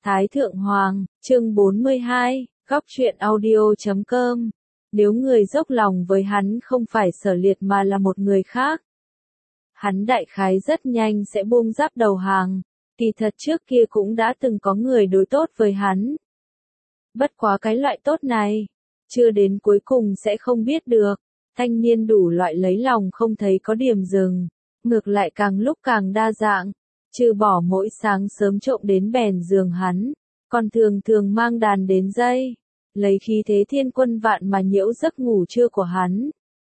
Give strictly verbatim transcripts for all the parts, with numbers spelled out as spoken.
Thái Thượng Hoàng, chương bốn mươi hai, góc truyện audio chấm com. Nếu người dốc lòng với hắn không phải Sở Liệt mà là một người khác, hắn đại khái rất nhanh sẽ buông giáp đầu hàng. Kỳ thật trước kia cũng đã từng có người đối tốt với hắn. Bất quá cái loại tốt này, chưa đến cuối cùng sẽ không biết được. Thanh niên đủ loại lấy lòng không thấy có điểm dừng, ngược lại càng lúc càng đa dạng. Trừ bỏ mỗi sáng sớm trộm đến bèn giường hắn, còn thường thường mang đàn đến dây, lấy khí thế thiên quân vạn mà nhiễu giấc ngủ trưa của hắn,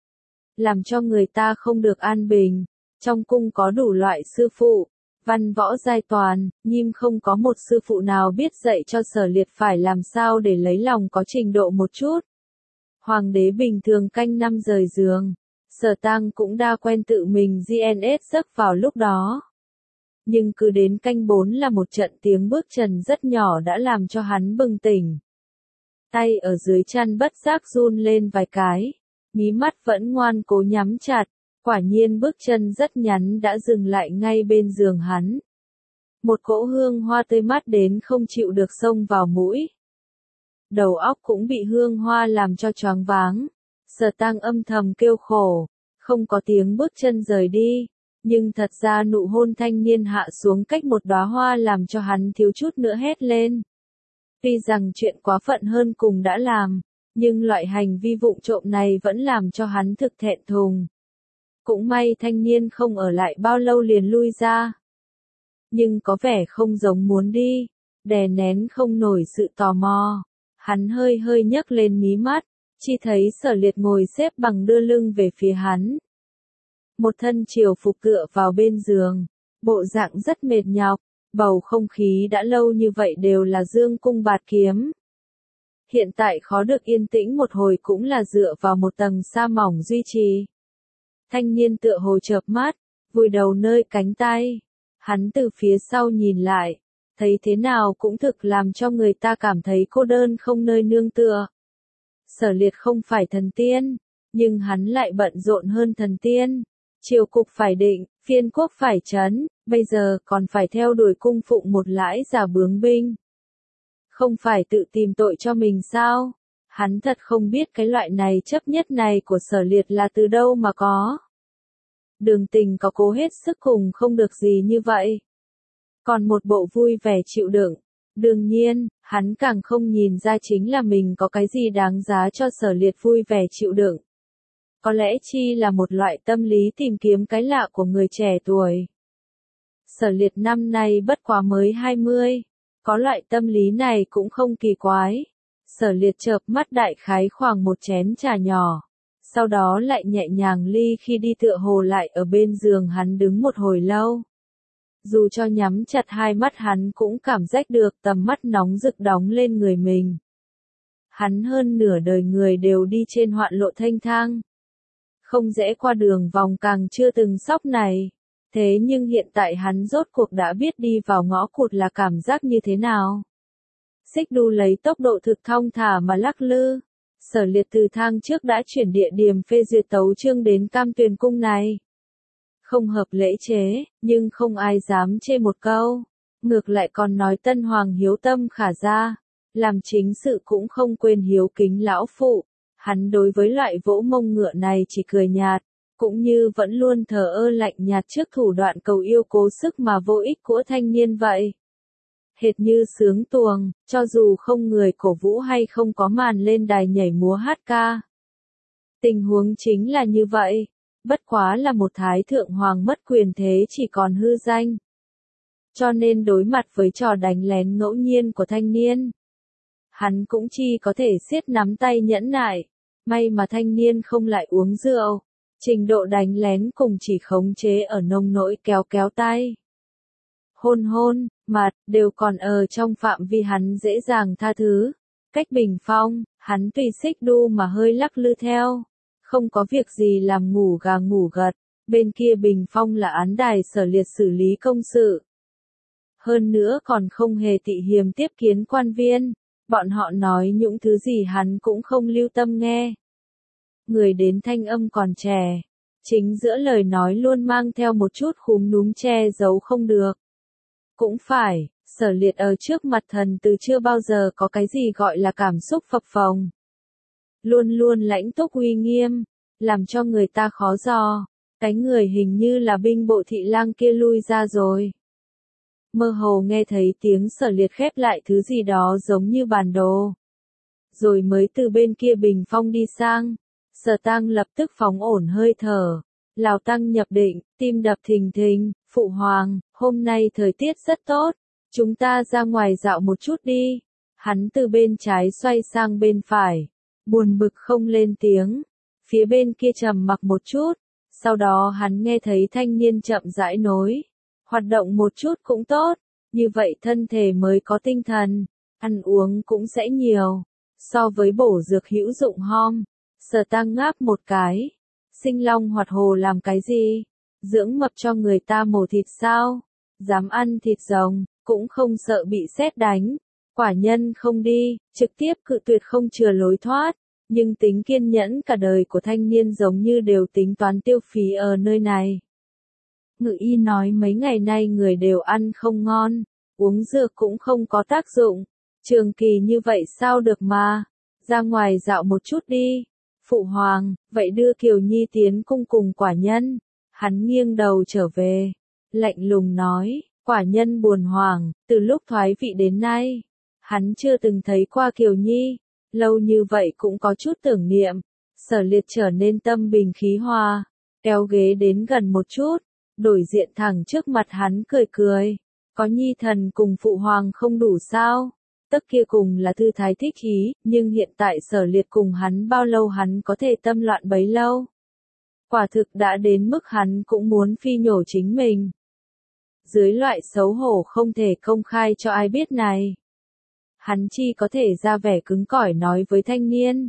làm cho người ta không được an bình. Trong cung có đủ loại sư phụ, văn võ giai toàn, nhưng không có một sư phụ nào biết dạy cho Sở Liệt phải làm sao để lấy lòng có trình độ một chút. Hoàng đế bình thường canh năm rời giường, Sở Tang cũng đa quen tự mình giê en ét giấc vào lúc đó. Nhưng cứ đến canh bốn là một trận tiếng bước chân rất nhỏ đã làm cho hắn bừng tỉnh. Tay ở dưới chăn bất giác run lên vài cái, mí mắt vẫn ngoan cố nhắm chặt, quả nhiên bước chân rất ngắn đã dừng lại ngay bên giường hắn. Một cỗ hương hoa tươi mát đến không chịu được xông vào mũi. Đầu óc cũng bị hương hoa làm cho choáng váng. Sở Tang âm thầm kêu khổ, không có tiếng bước chân rời đi. Nhưng thật ra nụ hôn thanh niên hạ xuống cách một đóa hoa làm cho hắn thiếu chút nữa hét lên. Tuy rằng chuyện quá phận hơn cùng đã làm, nhưng loại hành vi vụng trộm này vẫn làm cho hắn thực thẹn thùng. Cũng may thanh niên không ở lại bao lâu liền lui ra. Nhưng có vẻ không giống muốn đi, đè nén không nổi sự tò mò. Hắn hơi hơi nhấc lên mí mắt, chỉ thấy Sở Liệt ngồi xếp bằng đưa lưng về phía hắn. Một thân triều phục tựa vào bên giường, bộ dạng rất mệt nhọc, bầu không khí đã lâu như vậy đều là dương cung bạt kiếm. Hiện tại khó được yên tĩnh một hồi cũng là dựa vào một tầng sa mỏng duy trì. Thanh niên tựa hồ chợp mắt, vùi đầu nơi cánh tay. Hắn từ phía sau nhìn lại, thấy thế nào cũng thực làm cho người ta cảm thấy cô đơn không nơi nương tựa. Sở Liệt không phải thần tiên, nhưng hắn lại bận rộn hơn thần tiên. Triều cục phải định, phiên quốc phải trấn, bây giờ còn phải theo đuổi cung phụng một lãi giả bướng binh. Không phải tự tìm tội cho mình sao? Hắn thật không biết cái loại này chấp nhất này của Sở Liệt là từ đâu mà có. Đường Tình có cố hết sức cùng không được gì như vậy. Còn một bộ vui vẻ chịu đựng. Đương nhiên, hắn càng không nhìn ra chính là mình có cái gì đáng giá cho Sở Liệt vui vẻ chịu đựng. Có lẽ chi là một loại tâm lý tìm kiếm cái lạ của người trẻ tuổi. Sở Liệt năm nay bất quá mới hai mươi, có loại tâm lý này cũng không kỳ quái. Sở Liệt chợp mắt đại khái khoảng một chén trà nhỏ, sau đó lại nhẹ nhàng ly khi đi tựa hồ lại ở bên giường hắn đứng một hồi lâu. Dù cho nhắm chặt hai mắt hắn cũng cảm giác được tầm mắt nóng rực đóng lên người mình. Hắn hơn nửa đời người đều đi trên hoạn lộ thanh thang. Không dễ qua đường vòng càng chưa từng sóc này. Thế nhưng hiện tại hắn rốt cuộc đã biết đi vào ngõ cụt là cảm giác như thế nào. Xích đu lấy tốc độ thực thong thả mà lắc lư. Sở Liệt từ thang trước đã chuyển địa điểm phê duyệt tấu chương đến Cam Tuyền cung này. Không hợp lễ chế, nhưng không ai dám chê một câu. Ngược lại còn nói tân hoàng hiếu tâm khả gia. Làm chính sự cũng không quên hiếu kính lão phụ. Hắn đối với loại vỗ mông ngựa này chỉ cười nhạt, cũng như vẫn luôn thờ ơ lạnh nhạt trước thủ đoạn cầu yêu cố sức mà vô ích của thanh niên vậy. Hệt như sướng tuồng, cho dù không người cổ vũ hay không có màn lên đài nhảy múa hát ca. Tình huống chính là như vậy, bất quá là một thái thượng hoàng mất quyền thế chỉ còn hư danh. Cho nên đối mặt với trò đánh lén ngẫu nhiên của thanh niên, hắn cũng chỉ có thể siết nắm tay nhẫn nại. May mà thanh niên không lại uống rượu. Trình độ đánh lén cùng chỉ khống chế ở nông nỗi kéo kéo tay. Hôn hôn, mặt, đều còn ở trong phạm vi hắn dễ dàng tha thứ. Cách bình phong, hắn tùy xích đu mà hơi lắc lư theo. Không có việc gì làm ngủ gà ngủ gật. Bên kia bình phong là án đài Sở Liệt xử lý công sự. Hơn nữa còn không hề tị hiềm tiếp kiến quan viên. Bọn họ nói những thứ gì hắn cũng không lưu tâm nghe. Người đến thanh âm còn trẻ. Chính giữa lời nói luôn mang theo một chút khúm núm che giấu không được. Cũng phải, Sở Liệt ở trước mặt thần từ chưa bao giờ có cái gì gọi là cảm xúc phập phồng. Luôn luôn lãnh túc uy nghiêm, làm cho người ta khó dò. Cái người hình như là binh bộ thị lang kia lui ra rồi. Mơ hồ nghe thấy tiếng Sở Liệt khép lại thứ gì đó giống như bản đồ. Rồi mới từ bên kia bình phong đi sang. Sở Tăng lập tức phóng ổn hơi thở. Lào Tăng nhập định, tim đập thình thình. Phụ hoàng, hôm nay thời tiết rất tốt. Chúng ta ra ngoài dạo một chút đi. Hắn từ bên trái xoay sang bên phải. Buồn bực không lên tiếng. Phía bên kia trầm mặc một chút. Sau đó hắn nghe thấy thanh niên chậm rãi nối. Hoạt động một chút cũng tốt. Như vậy thân thể mới có tinh thần. Ăn uống cũng sẽ nhiều. So với bổ dược hữu dụng hom. Sở Tăng ngáp một cái. Sinh long hoạt hồ làm cái gì? Dưỡng mập cho người ta mổ thịt sao? Dám ăn thịt rồng, cũng không sợ bị sét đánh. Quả nhân không đi, trực tiếp cự tuyệt không chừa lối thoát. Nhưng tính kiên nhẫn cả đời của thanh niên giống như đều tính toán tiêu phí ở nơi này. Ngự y nói mấy ngày nay người đều ăn không ngon, uống dược cũng không có tác dụng. Trường kỳ như vậy sao được mà? Ra ngoài dạo một chút đi. Phụ hoàng, vậy đưa Kiều Nhi tiến cung cùng quả nhân. Hắn nghiêng đầu trở về. Lạnh lùng nói, quả nhân buồn hoàng, từ lúc thoái vị đến nay. Hắn chưa từng thấy qua Kiều Nhi. Lâu như vậy cũng có chút tưởng niệm. Sở Liệt trở nên tâm bình khí hòa. Kéo ghế đến gần một chút. Đổi diện thẳng trước mặt hắn cười cười. Có Nhi thần cùng phụ hoàng không đủ sao? Tất kia cùng là thư thái thích ý, nhưng hiện tại Sở Liệt cùng hắn bao lâu hắn có thể tâm loạn bấy lâu. Quả thực đã đến mức hắn cũng muốn phi nhổ chính mình. Dưới loại xấu hổ không thể công khai cho ai biết này. Hắn chi có thể ra vẻ cứng cỏi nói với thanh niên.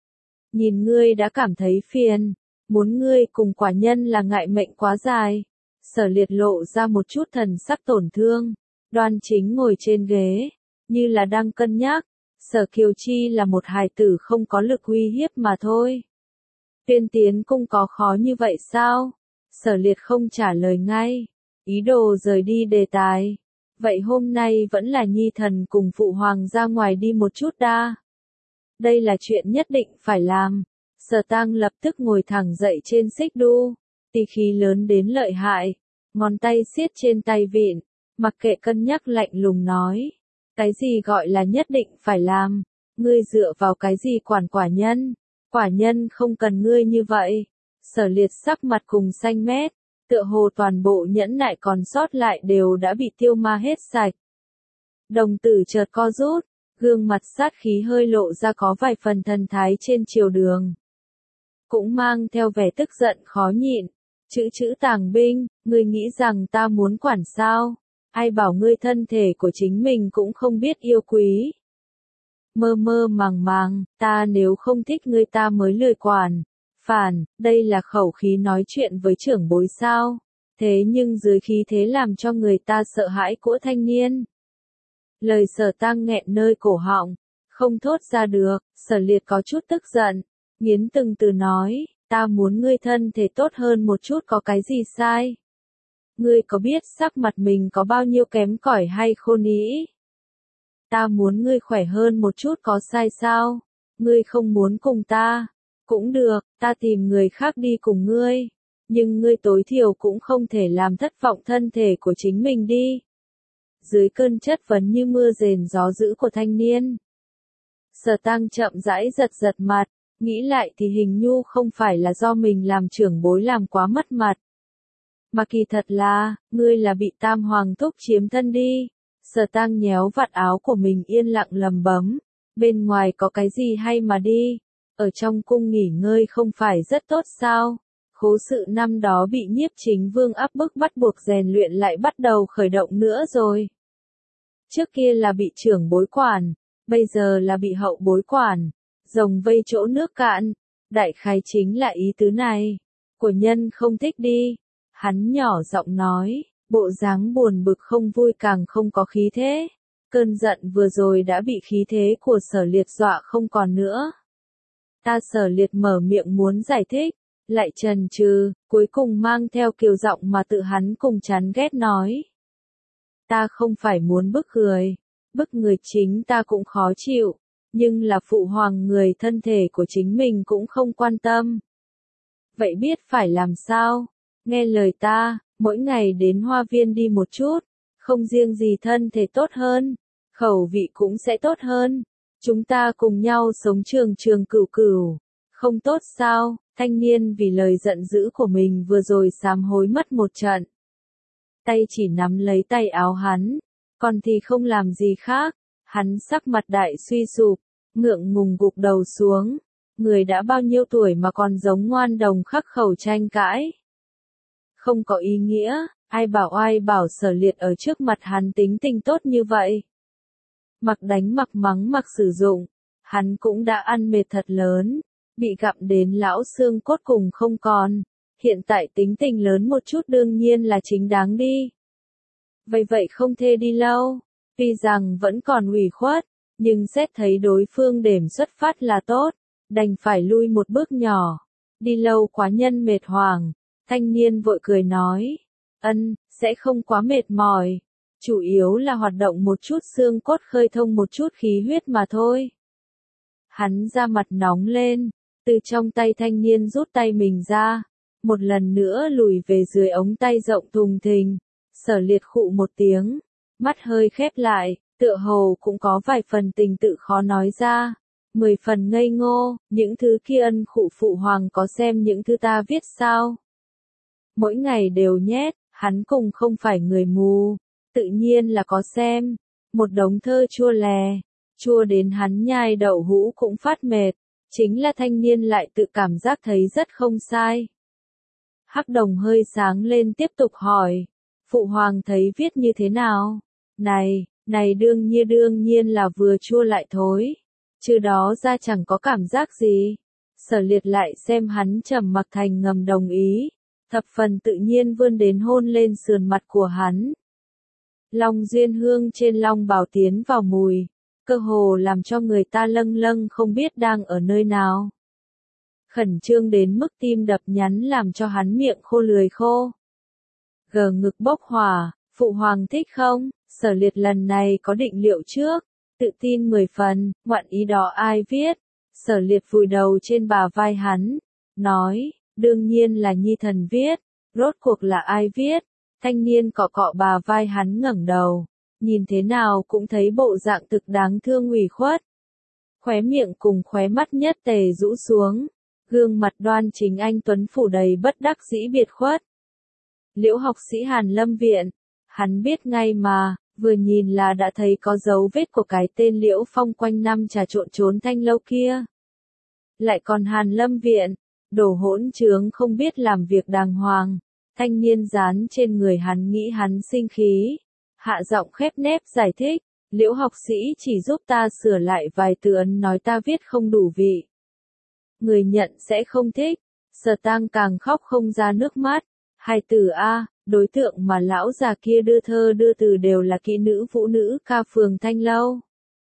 Nhìn ngươi đã cảm thấy phiền, muốn ngươi cùng quả nhân là ngại mệnh quá dài. Sở Liệt lộ ra một chút thần sắc tổn thương, đoan chính ngồi trên ghế, như là đang cân nhắc. Sở Kiều Chi là một hài tử không có lực uy hiếp mà thôi. Tiên tiến cung có khó như vậy sao? Sở Liệt không trả lời ngay, ý đồ rời đi đề tài. Vậy hôm nay vẫn là Nhi thần cùng phụ hoàng ra ngoài đi một chút đa. Đây là chuyện nhất định phải làm. Sở Tăng lập tức ngồi thẳng dậy trên xích đu, tỳ khí lớn đến lợi hại, ngón tay siết trên tay vịn, mặc kệ cân nhắc lạnh lùng nói. Cái gì gọi là nhất định phải làm? Ngươi dựa vào cái gì quản quả nhân? Quả nhân không cần ngươi như vậy. Sở Liệt sắc mặt cùng xanh mét, tựa hồ toàn bộ nhẫn nại còn sót lại đều đã bị tiêu ma hết sạch. Đồng tử chợt co rút, gương mặt sát khí hơi lộ ra có vài phần thần thái trên triều đường. Cũng mang theo vẻ tức giận khó nhịn. Chữ chữ tàng binh, ngươi nghĩ rằng ta muốn quản sao? Ai bảo ngươi thân thể của chính mình cũng không biết yêu quý. Mơ mơ màng màng, ta nếu không thích ngươi ta mới lười quản. Phản, đây là khẩu khí nói chuyện với trưởng bối sao? Thế nhưng dưới khí thế làm cho người ta sợ hãi của thanh niên. Lời Sở Tăng nghẹn nơi cổ họng, không thốt ra được. Sở Liệt có chút tức giận, nghiến từng từ nói, ta muốn ngươi thân thể tốt hơn một chút có cái gì sai? Ngươi có biết sắc mặt mình có bao nhiêu kém cỏi hay khôn ý? Ta muốn ngươi khỏe hơn một chút có sai sao? Ngươi không muốn cùng ta? Cũng được, ta tìm người khác đi cùng ngươi. Nhưng ngươi tối thiểu cũng không thể làm thất vọng thân thể của chính mình đi. Dưới cơn chất vấn như mưa rền gió dữ của thanh niên. Sở Tăng chậm rãi giật giật mặt, nghĩ lại thì hình như không phải là do mình làm trưởng bối làm quá mất mặt. Mà kỳ thật là, ngươi là bị Tam Hoàng thúc chiếm thân đi. Sở Tăng nhéo vạt áo của mình yên lặng lầm bấm. Bên ngoài có cái gì hay mà đi. Ở trong cung nghỉ ngơi không phải rất tốt sao? Khố sự năm đó bị Nhiếp Chính Vương áp bức bắt buộc rèn luyện lại bắt đầu khởi động nữa rồi. Trước kia là bị trưởng bối quản, bây giờ là bị hậu bối quản. Rồng vây chỗ nước cạn. Đại khái chính là ý tứ này. Của nhân không thích đi. Hắn nhỏ giọng nói, bộ dáng buồn bực không vui càng không có khí thế. Cơn giận vừa rồi đã bị khí thế của Sở Liệt dọa không còn nữa. Ta Sở Liệt mở miệng muốn giải thích, lại chần chừ, cuối cùng mang theo kiều giọng mà tự hắn cùng chán ghét nói. Ta không phải muốn bức người, bức người chính ta cũng khó chịu, nhưng là phụ hoàng người thân thể của chính mình cũng không quan tâm. Vậy biết phải làm sao? Nghe lời ta, mỗi ngày đến hoa viên đi một chút, không riêng gì thân thể tốt hơn, khẩu vị cũng sẽ tốt hơn. Chúng ta cùng nhau sống trường trường cửu cửu, không tốt sao? Thanh niên vì lời giận dữ của mình vừa rồi sám hối mất một trận. Tay chỉ nắm lấy tay áo hắn, còn thì không làm gì khác. Hắn sắc mặt đại suy sụp, ngượng ngùng gục đầu xuống. Người đã bao nhiêu tuổi mà còn giống ngoan đồng khắc khẩu tranh cãi. Không có ý nghĩa, ai bảo ai bảo Sở Liệt ở trước mặt hắn tính tình tốt như vậy. Mặc đánh mặc mắng mặc sử dụng, hắn cũng đã ăn mệt thật lớn, bị gặm đến lão xương cốt cùng không còn, hiện tại tính tình lớn một chút đương nhiên là chính đáng đi. Vậy vậy không thể đi lâu, tuy rằng vẫn còn ủy khuất, nhưng xét thấy đối phương điểm xuất phát là tốt, đành phải lui một bước nhỏ, đi lâu quá nhân mệt hoàng. Thanh niên vội cười nói, ân, sẽ không quá mệt mỏi, chủ yếu là hoạt động một chút xương cốt khơi thông một chút khí huyết mà thôi. Hắn ra mặt nóng lên, từ trong tay thanh niên rút tay mình ra, một lần nữa lùi về dưới ống tay rộng thùng thình. Sở Liệt khụ một tiếng, mắt hơi khép lại, tựa hồ cũng có vài phần tình tự khó nói ra, mười phần ngây ngô, những thứ kia ân khụ phụ hoàng có xem những thứ ta viết sao? Mỗi ngày đều nhét, hắn cùng không phải người mù, tự nhiên là có xem, một đống thơ chua lè, chua đến hắn nhai đậu hũ cũng phát mệt, chính là thanh niên lại tự cảm giác thấy rất không sai. Hắc Đồng hơi sáng lên tiếp tục hỏi, phụ hoàng thấy viết như thế nào? Này, này đương nhiên đương nhiên là vừa chua lại thối, chứ đó ra chẳng có cảm giác gì. Sở Liệt lại xem hắn trầm mặc thành ngầm đồng ý, thập phần tự nhiên vươn đến hôn lên sườn mặt của hắn. Long duyên hương trên long bào tiến vào mùi, cơ hồ làm cho người ta lâng lâng không biết đang ở nơi nào. Khẩn trương đến mức tim đập nhắn làm cho hắn miệng khô lưỡi khô. Gờ ngực bốc hỏa, phụ hoàng thích không? Sở Liệt lần này có định liệu trước, tự tin mười phần, ngoạn ý đó ai viết? Sở Liệt vùi đầu trên bả vai hắn, nói, đương nhiên là nhi thần viết, rốt cuộc là ai viết? Thanh niên cọ cọ bả vai hắn ngẩng đầu, nhìn thế nào cũng thấy bộ dạng thực đáng thương ủy khuất. Khóe miệng cùng khóe mắt nhất tề rũ xuống, gương mặt đoan chính anh tuấn phủ đầy bất đắc dĩ biệt khuất. Liễu học sĩ Hàn Lâm Viện, hắn biết ngay mà, vừa nhìn là đã thấy có dấu vết của cái tên Liễu Phong quanh năm trà trộn trốn thanh lâu kia. Lại còn Hàn Lâm Viện, đồ hỗn trướng không biết làm việc đàng hoàng, thanh niên dán trên người hắn nghĩ hắn sinh khí, hạ giọng khép nép giải thích, Liễu học sĩ chỉ giúp ta sửa lại vài từ ấn nói ta viết không đủ vị. Người nhận sẽ không thích, Sở Tang càng khóc không ra nước mắt, hai từ A, đối tượng mà lão già kia đưa thơ đưa từ đều là kỹ nữ vũ nữ ca phường thanh lâu.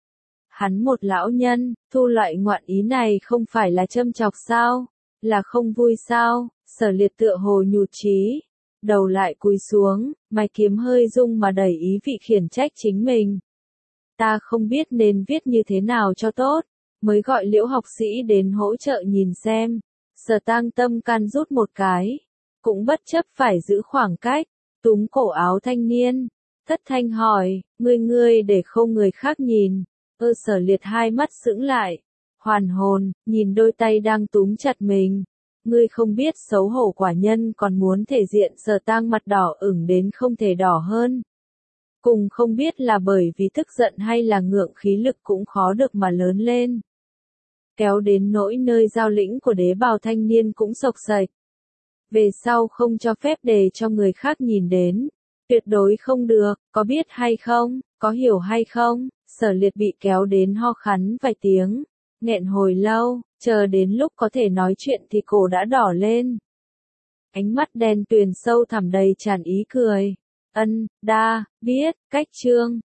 Hắn một lão nhân, thu loại ngoạn ý này không phải là châm chọc sao, là không vui sao? Sở Liệt tựa hồ nhụt chí, đầu lại cúi xuống, mày kiếm hơi rung mà đẩy ý vị khiển trách chính mình. Ta không biết nên viết như thế nào cho tốt, mới gọi Liễu học sĩ đến hỗ trợ nhìn xem. Sở Tang tâm can rút một cái, cũng bất chấp phải giữ khoảng cách, túm cổ áo thanh niên, thất thanh hỏi, ngươi ngươi để không người khác nhìn. Ơ Sở Liệt hai mắt sững lại, hoàn hồn, nhìn đôi tay đang túm chặt mình. Ngươi không biết xấu hổ quả nhân còn muốn thể diện. Sở Tang mặt đỏ ửng đến không thể đỏ hơn. Cùng không biết là bởi vì tức giận hay là ngượng khí lực cũng khó được mà lớn lên. Kéo đến nỗi nơi giao lĩnh của đế bào thanh niên cũng sộc sạch. Về sau không cho phép để cho người khác nhìn đến. Tuyệt đối không được, có biết hay không, có hiểu hay không? Sở Liệt bị kéo đến ho khắn vài tiếng, nghẹn hồi lâu, chờ đến lúc có thể nói chuyện thì cổ đã đỏ lên. Ánh mắt đen tuyền sâu thẳm đầy tràn ý cười. Ân, đa, biết, cách chương.